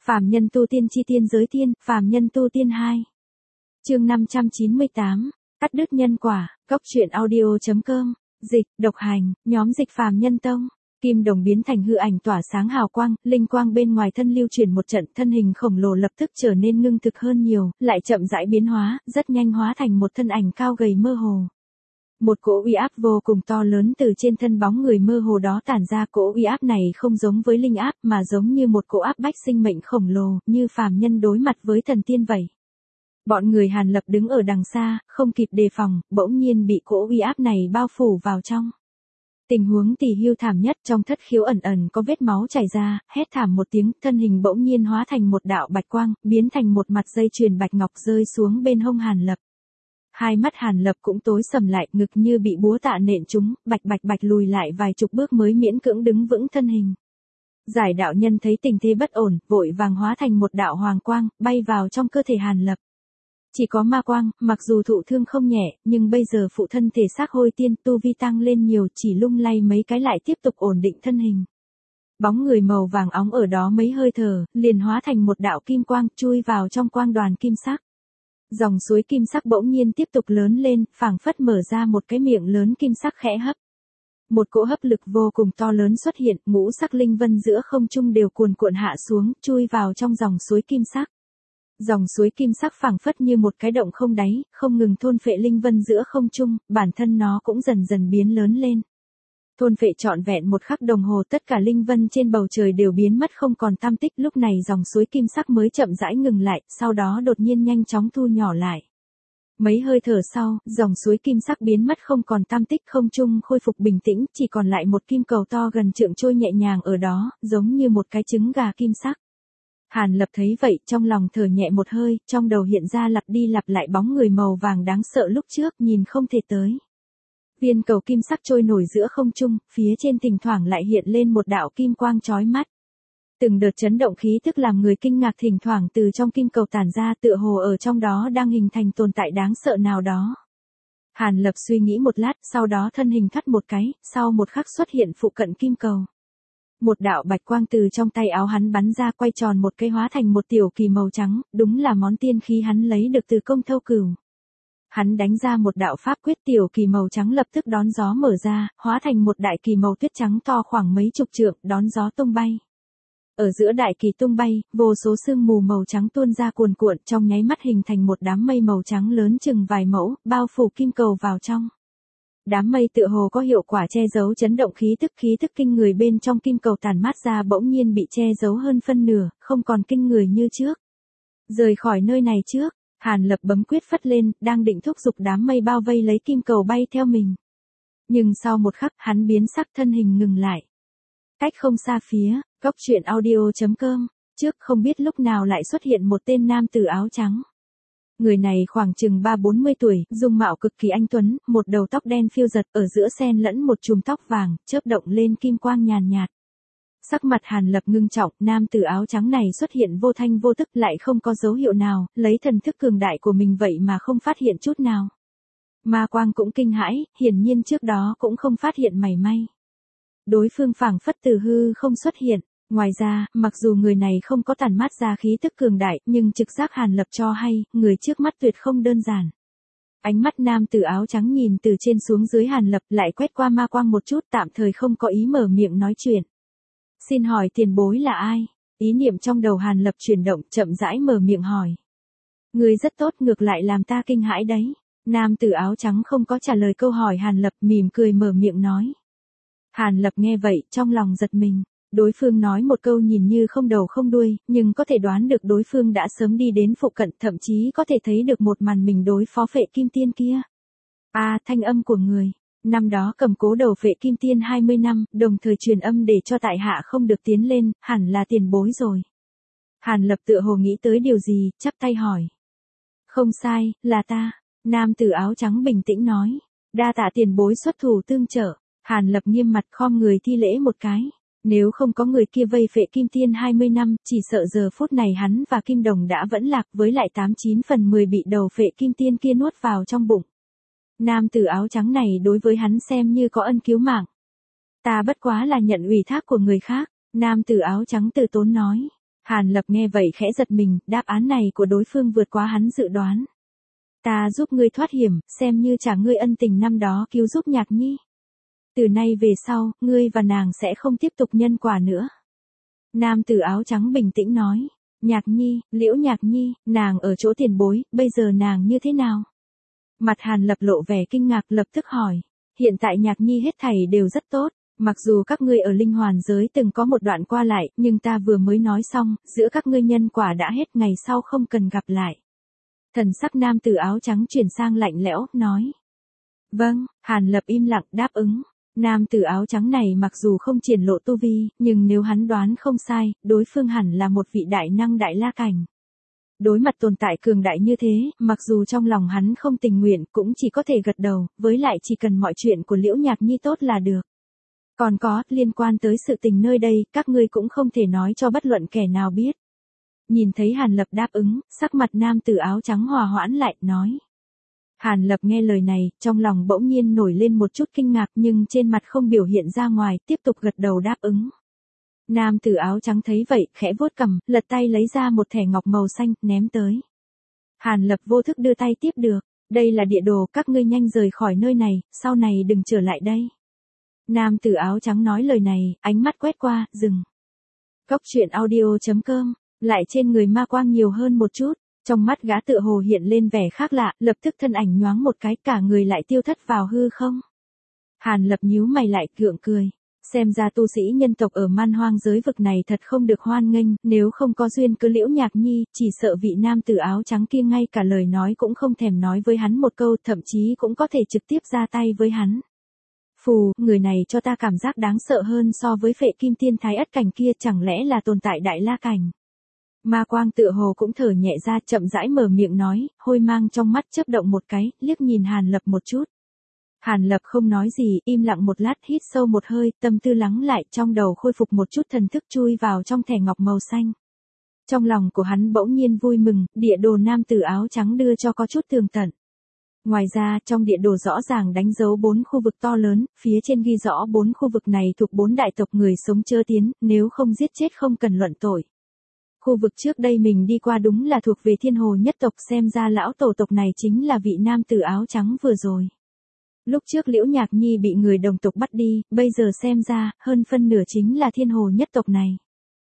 Phàm nhân tu tiên chi tiên giới tiên, phàm nhân tu tiên 2. Chương 598, cắt đứt nhân quả, Cốc truyện audio.com, dịch, độc hành, nhóm dịch phàm nhân tông. Kim đồng biến thành hư ảnh tỏa sáng hào quang, linh quang bên ngoài thân lưu chuyển một trận, thân hình khổng lồ lập tức trở nên ngưng thực hơn nhiều, lại chậm rãi biến hóa, rất nhanh hóa thành một thân ảnh cao gầy mơ hồ. Một cỗ uy áp vô cùng to lớn từ trên thân bóng người mơ hồ đó tản ra, cỗ uy áp này không giống với linh áp mà giống như một cỗ áp bách sinh mệnh khổng lồ, như phàm nhân đối mặt với thần tiên vậy. Bọn người Hàn Lập đứng ở đằng xa, không kịp đề phòng, bỗng nhiên bị cỗ uy áp này bao phủ vào trong. Tình huống tỉ hưu thảm nhất, trong thất khiếu ẩn ẩn có vết máu chảy ra, hét thảm một tiếng, thân hình bỗng nhiên hóa thành một đạo bạch quang, biến thành một mặt dây chuyền bạch ngọc rơi xuống bên hông Hàn Lập. Hai mắt Hàn Lập cũng tối sầm lại, ngực như bị búa tạ nện trúng, bạch bạch lùi lại vài chục bước mới miễn cưỡng đứng vững thân hình. Giải đạo nhân thấy tình thế bất ổn, vội vàng hóa thành một đạo hoàng quang, bay vào trong cơ thể Hàn Lập. Chỉ có ma quang, mặc dù thụ thương không nhẹ, nhưng bây giờ phụ thân thể xác hôi tiên, tu vi tăng lên nhiều, chỉ lung lay mấy cái lại tiếp tục ổn định thân hình. Bóng người màu vàng óng ở đó mấy hơi thở, liền hóa thành một đạo kim quang, chui vào trong quang đoàn kim sắc. Dòng suối kim sắc bỗng nhiên tiếp tục lớn lên, phảng phất mở ra một cái miệng lớn kim sắc khẽ hấp. Một cỗ hấp lực vô cùng to lớn xuất hiện, ngũ sắc linh vân giữa không trung đều cuồn cuộn hạ xuống, chui vào trong dòng suối kim sắc. Dòng suối kim sắc phảng phất như một cái động không đáy, không ngừng thôn phệ linh vân giữa không trung, bản thân nó cũng dần dần biến lớn lên. Thôn phệ trọn vẹn một khắc đồng hồ, tất cả linh vân trên bầu trời đều biến mất không còn tăm tích, lúc này dòng suối kim sắc mới chậm rãi ngừng lại, sau đó đột nhiên nhanh chóng thu nhỏ lại. Mấy hơi thở sau, dòng suối kim sắc biến mất không còn tăm tích, không trung khôi phục bình tĩnh, chỉ còn lại một kim cầu to gần trượng trôi nhẹ nhàng ở đó, giống như một cái trứng gà kim sắc. Hàn Lập thấy vậy, trong lòng thở nhẹ một hơi, trong đầu hiện ra lặp đi lặp lại bóng người màu vàng đáng sợ lúc trước, nhìn không thể tới. Viên cầu kim sắc trôi nổi giữa không trung, phía trên thỉnh thoảng lại hiện lên một đạo kim quang chói mắt. Từng đợt chấn động khí tức làm người kinh ngạc thỉnh thoảng từ trong kim cầu tản ra, tựa hồ ở trong đó đang hình thành tồn tại đáng sợ nào đó. Hàn Lập suy nghĩ một lát, sau đó thân hình thắt một cái, sau một khắc xuất hiện phụ cận kim cầu. Một đạo bạch quang từ trong tay áo hắn bắn ra, quay tròn một cây hóa thành một tiểu kỳ màu trắng, đúng là món tiên khí hắn lấy được từ Công Thâu Cửu. Hắn đánh ra một đạo pháp quyết, tiểu kỳ màu trắng lập tức đón gió mở ra, hóa thành một đại kỳ màu tuyết trắng to khoảng mấy chục trượng, đón gió tung bay. Ở giữa đại kỳ tung bay, vô số sương mù màu trắng tuôn ra cuồn cuộn, trong nháy mắt hình thành một đám mây màu trắng lớn chừng vài mẫu, bao phủ kim cầu vào trong. Đám mây tựa hồ có hiệu quả che giấu chấn động khí tức kinh người bên trong kim cầu tản mát ra bỗng nhiên bị che giấu hơn phân nửa, không còn kinh người như trước. Rời khỏi nơi này trước, Hàn Lập bấm quyết phất lên, đang định thúc giục đám mây bao vây lấy kim cầu bay theo mình. Nhưng sau một khắc, hắn biến sắc, thân hình ngừng lại. Cách không xa phía, Cốc truyện audio.com, trước không biết lúc nào lại xuất hiện một tên nam tử áo trắng. Người này khoảng chừng 30-40 tuổi, dung mạo cực kỳ anh tuấn, một đầu tóc đen phiêu giật, ở giữa xen lẫn một chùm tóc vàng, chớp động lên kim quang nhàn nhạt. Sắc mặt Hàn Lập ngưng trọng, nam tử áo trắng này xuất hiện vô thanh vô tức, lại không có dấu hiệu nào, lấy thần thức cường đại của mình vậy mà không phát hiện chút nào. Ma quang cũng kinh hãi, hiển nhiên trước đó cũng không phát hiện mảy may. Đối phương phảng phất từ hư không xuất hiện. Ngoài ra, mặc dù người này không có tản mát ra khí tức cường đại, nhưng trực giác Hàn Lập cho hay, người trước mắt tuyệt không đơn giản. Ánh mắt nam tử áo trắng nhìn từ trên xuống dưới Hàn Lập, lại quét qua ma quang một chút, tạm thời không có ý mở miệng nói chuyện. Xin hỏi tiền bối là ai? Ý niệm trong đầu Hàn Lập chuyển động, chậm rãi mở miệng hỏi. Người rất tốt, ngược lại làm ta kinh hãi đấy. Nam tử áo trắng không có trả lời câu hỏi Hàn Lập, mỉm cười mở miệng nói. Hàn Lập nghe vậy, trong lòng giật mình. Đối phương nói một câu nhìn như không đầu không đuôi, nhưng có thể đoán được đối phương đã sớm đi đến phụ cận, thậm chí có thể thấy được một màn mình đối phó phệ kim tiên kia. Thanh âm của người. Năm đó cầm cố đầu phệ kim tiên 20 năm, đồng thời truyền âm để cho tại hạ không được tiến lên, hẳn là tiền bối rồi. Hàn Lập tựa hồ nghĩ tới điều gì, chắp tay hỏi. Không sai, là ta. Nam tử áo trắng bình tĩnh nói. Đa tạ tiền bối xuất thủ tương trợ. Hàn Lập nghiêm mặt khom người thi lễ một cái. Nếu không có người kia vây phệ kim tiên 20 năm, chỉ sợ giờ phút này hắn và kim đồng đã vẫn lạc, với lại 89/10 bị đầu phệ kim tiên kia nuốt vào trong bụng. Nam tử áo trắng này đối với hắn xem như có ân cứu mạng. Ta bất quá là nhận ủy thác của người khác, nam tử áo trắng từ tốn nói. Hàn Lập nghe vậy khẽ giật mình, đáp án này của đối phương vượt quá hắn dự đoán. Ta giúp ngươi thoát hiểm, xem như trả ngươi ân tình năm đó cứu giúp Nhạc Nhi. Từ nay về sau, ngươi và nàng sẽ không tiếp tục nhân quả nữa. Nam tử áo trắng bình tĩnh nói. Nhạc Nhi, Liễu Nhạc Nhi, nàng ở chỗ tiền bối, bây giờ nàng như thế nào? Mặt Hàn Lập lộ vẻ kinh ngạc lập tức hỏi. Hiện tại Nhạc Nhi hết thảy đều rất tốt. Mặc dù các ngươi ở linh hoàn giới từng có một đoạn qua lại, nhưng ta vừa mới nói xong, giữa các ngươi nhân quả đã hết, ngày sau không cần gặp lại. Thần sắc nam tử áo trắng chuyển sang lạnh lẽo, nói. Vâng, Hàn Lập im lặng đáp ứng. Nam tử áo trắng này mặc dù không triển lộ tu vi, nhưng nếu hắn đoán không sai, đối phương hẳn là một vị đại năng đại la cảnh. Đối mặt tồn tại cường đại như thế, mặc dù trong lòng hắn không tình nguyện, cũng chỉ có thể gật đầu, với lại chỉ cần mọi chuyện của Liễu Nhạc Nhi tốt là được. Còn có, liên quan tới sự tình nơi đây, các ngươi cũng không thể nói cho bất luận kẻ nào biết. Nhìn thấy Hàn Lập đáp ứng, sắc mặt nam tử áo trắng hòa hoãn lại, nói. Hàn Lập nghe lời này, trong lòng bỗng nhiên nổi lên một chút kinh ngạc nhưng trên mặt không biểu hiện ra ngoài, tiếp tục gật đầu đáp ứng. Nam tử áo trắng thấy vậy, khẽ vuốt cằm, lật tay lấy ra một thẻ ngọc màu xanh, ném tới. Hàn Lập vô thức đưa tay tiếp được. Đây là địa đồ, các ngươi nhanh rời khỏi nơi này, sau này đừng trở lại đây. Nam tử áo trắng nói lời này, ánh mắt quét qua, dừng. Cốc truyện audio.com, lại trên người ma quang nhiều hơn một chút, trong mắt gã tựa hồ hiện lên vẻ khác lạ, lập tức thân ảnh nhoáng một cái, cả người lại tiêu thất vào hư không. Hàn Lập nhíu mày lại, gượng cười. Xem ra tu sĩ nhân tộc ở man hoang giới vực này thật không được hoan nghênh, nếu không có duyên cứ Liễu Nhạc Nhi, chỉ sợ vị nam tử áo trắng kia ngay cả lời nói cũng không thèm nói với hắn một câu, thậm chí cũng có thể trực tiếp ra tay với hắn. Phù, người này cho ta cảm giác đáng sợ hơn so với Phệ Kim Tiên Thái Ất cảnh kia, chẳng lẽ là tồn tại đại la cảnh. Ma quang tựa hồ cũng thở nhẹ ra, chậm rãi mở miệng nói, hôi mang trong mắt chớp động một cái, liếc nhìn Hàn Lập một chút. Hàn Lập không nói gì, im lặng một lát, hít sâu một hơi, tâm tư lắng lại, trong đầu khôi phục một chút thần thức, chui vào trong thẻ ngọc màu xanh. Trong lòng của hắn bỗng nhiên vui mừng, địa đồ nam tử áo trắng đưa cho có chút tường tận. Ngoài ra, trong địa đồ rõ ràng đánh dấu 4 khu vực to lớn, phía trên ghi rõ 4 khu vực này thuộc 4 đại tộc người sống chớ tiến, nếu không giết chết không cần luận tội. Khu vực trước đây mình đi qua đúng là thuộc về Thiên Hồ nhất tộc, xem ra lão tổ tộc này chính là vị nam tử áo trắng vừa rồi. Lúc trước Liễu Nhạc Nhi bị người đồng tộc bắt đi, bây giờ xem ra, hơn phân nửa chính là Thiên Hồ nhất tộc này.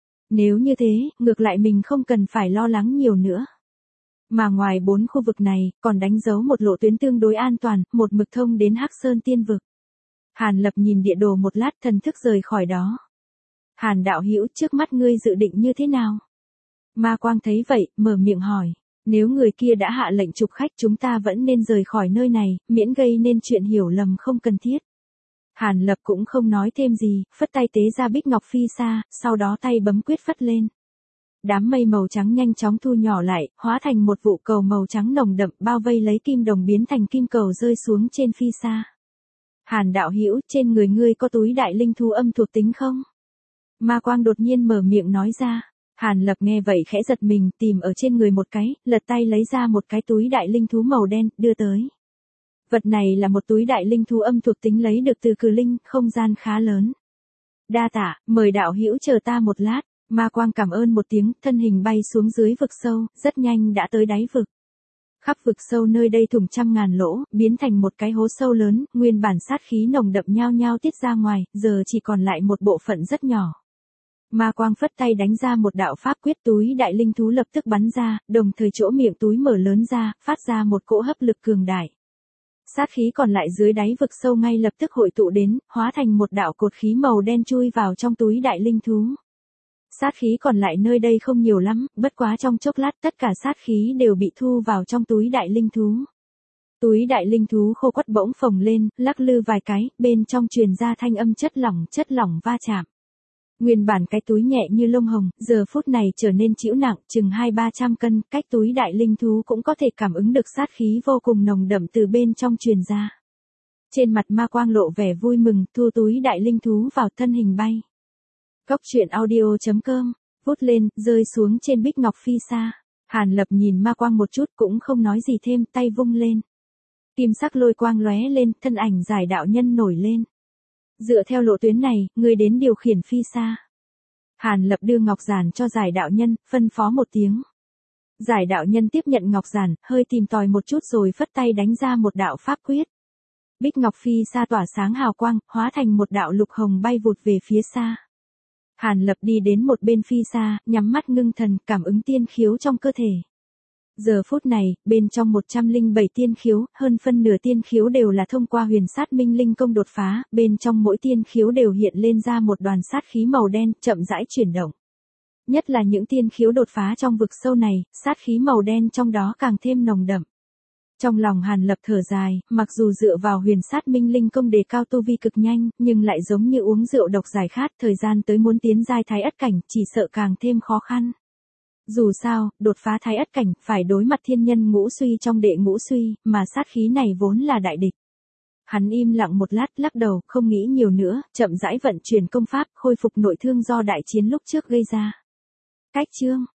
Nếu như thế, ngược lại mình không cần phải lo lắng nhiều nữa. Mà ngoài 4 khu vực này, còn đánh dấu một lộ tuyến tương đối an toàn, một mực thông đến Hắc Sơn Tiên Vực. Hàn Lập nhìn địa đồ một lát, thần thức rời khỏi đó. Hàn đạo hữu, trước mắt ngươi dự định như thế nào? Ma Quang thấy vậy, mở miệng hỏi. Nếu người kia đã hạ lệnh trục khách, chúng ta vẫn nên rời khỏi nơi này, miễn gây nên chuyện hiểu lầm không cần thiết. Hàn Lập cũng không nói thêm gì, phất tay tế ra bích ngọc phi sa, sau đó tay bấm quyết phất lên. Đám mây màu trắng nhanh chóng thu nhỏ lại, hóa thành một vụ cầu màu trắng nồng đậm, bao vây lấy kim đồng biến thành kim cầu rơi xuống trên phi sa. Hàn đạo hữu, trên người ngươi có túi đại linh thú âm thuộc tính không? Ma Quang đột nhiên mở miệng nói ra. Hàn Lập nghe vậy khẽ giật mình, tìm ở trên người một cái, lật tay lấy ra một cái túi đại linh thú màu đen, đưa tới. Vật này là một túi đại linh thú âm thuộc tính lấy được từ cử linh, không gian khá lớn. Đa tạ, mời đạo hữu chờ ta một lát. Ma Quang cảm ơn một tiếng, thân hình bay xuống dưới vực sâu, rất nhanh đã tới đáy vực. Khắp vực sâu nơi đây thủng trăm ngàn lỗ, biến thành một cái hố sâu lớn, nguyên bản sát khí nồng đậm nhao nhao tiết ra ngoài, giờ chỉ còn lại một bộ phận rất nhỏ. Ma Quang phất tay đánh ra một đạo pháp quyết, túi đại linh thú lập tức bắn ra, đồng thời chỗ miệng túi mở lớn ra, phát ra một cỗ hấp lực cường đại. Sát khí còn lại dưới đáy vực sâu ngay lập tức hội tụ đến, hóa thành một đạo cột khí màu đen chui vào trong túi đại linh thú. Sát khí còn lại nơi đây không nhiều lắm, bất quá trong chốc lát tất cả sát khí đều bị thu vào trong túi đại linh thú. Túi đại linh thú khô quắt bỗng phồng lên, lắc lư vài cái, bên trong truyền ra thanh âm chất lỏng va chạm. Nguyên bản cái túi nhẹ như lông hồng, giờ phút này trở nên trĩu nặng, chừng 200-300 cân, cách túi đại linh thú cũng có thể cảm ứng được sát khí vô cùng nồng đậm từ bên trong truyền ra. Trên mặt Ma Quang lộ vẻ vui mừng, thu túi đại linh thú vào, thân hình bay. Cốc truyện audio.com, vút lên, rơi xuống trên bích ngọc phi sa. Hàn Lập nhìn Ma Quang một chút cũng không nói gì thêm, tay vung lên. Kim sắc lôi quang lóe lên, thân ảnh giải đạo nhân nổi lên. Dựa theo lộ tuyến này, ngươi đến điều khiển phi sa. Hàn Lập đưa ngọc giản cho Giải đạo nhân, phân phó một tiếng. Giải đạo nhân tiếp nhận ngọc giản, hơi tìm tòi một chút rồi phất tay đánh ra một đạo pháp quyết. Bích ngọc phi sa tỏa sáng hào quang, hóa thành một đạo lục hồng bay vụt về phía xa. Hàn Lập đi đến một bên phi sa, nhắm mắt ngưng thần, cảm ứng tiên khiếu trong cơ thể. Giờ phút này, bên trong 107 tiên khiếu, hơn phân nửa tiên khiếu đều là thông qua huyền sát minh linh công đột phá, bên trong mỗi tiên khiếu đều hiện lên ra một đoàn sát khí màu đen, chậm rãi chuyển động. Nhất là những tiên khiếu đột phá trong vực sâu này, sát khí màu đen trong đó càng thêm nồng đậm. Trong lòng Hàn Lập thở dài, mặc dù dựa vào huyền sát minh linh công đề cao tu vi cực nhanh, nhưng lại giống như uống rượu độc giải khát, thời gian tới muốn tiến giai thái ất cảnh, chỉ sợ càng thêm khó khăn. Dù sao, đột phá thái ất cảnh, phải đối mặt thiên nhân ngũ suy trong đệ ngũ suy, mà sát khí này vốn là đại địch. Hắn im lặng một lát, lắc đầu, không nghĩ nhiều nữa, chậm rãi vận chuyển công pháp, khôi phục nội thương do đại chiến lúc trước gây ra. Cách chương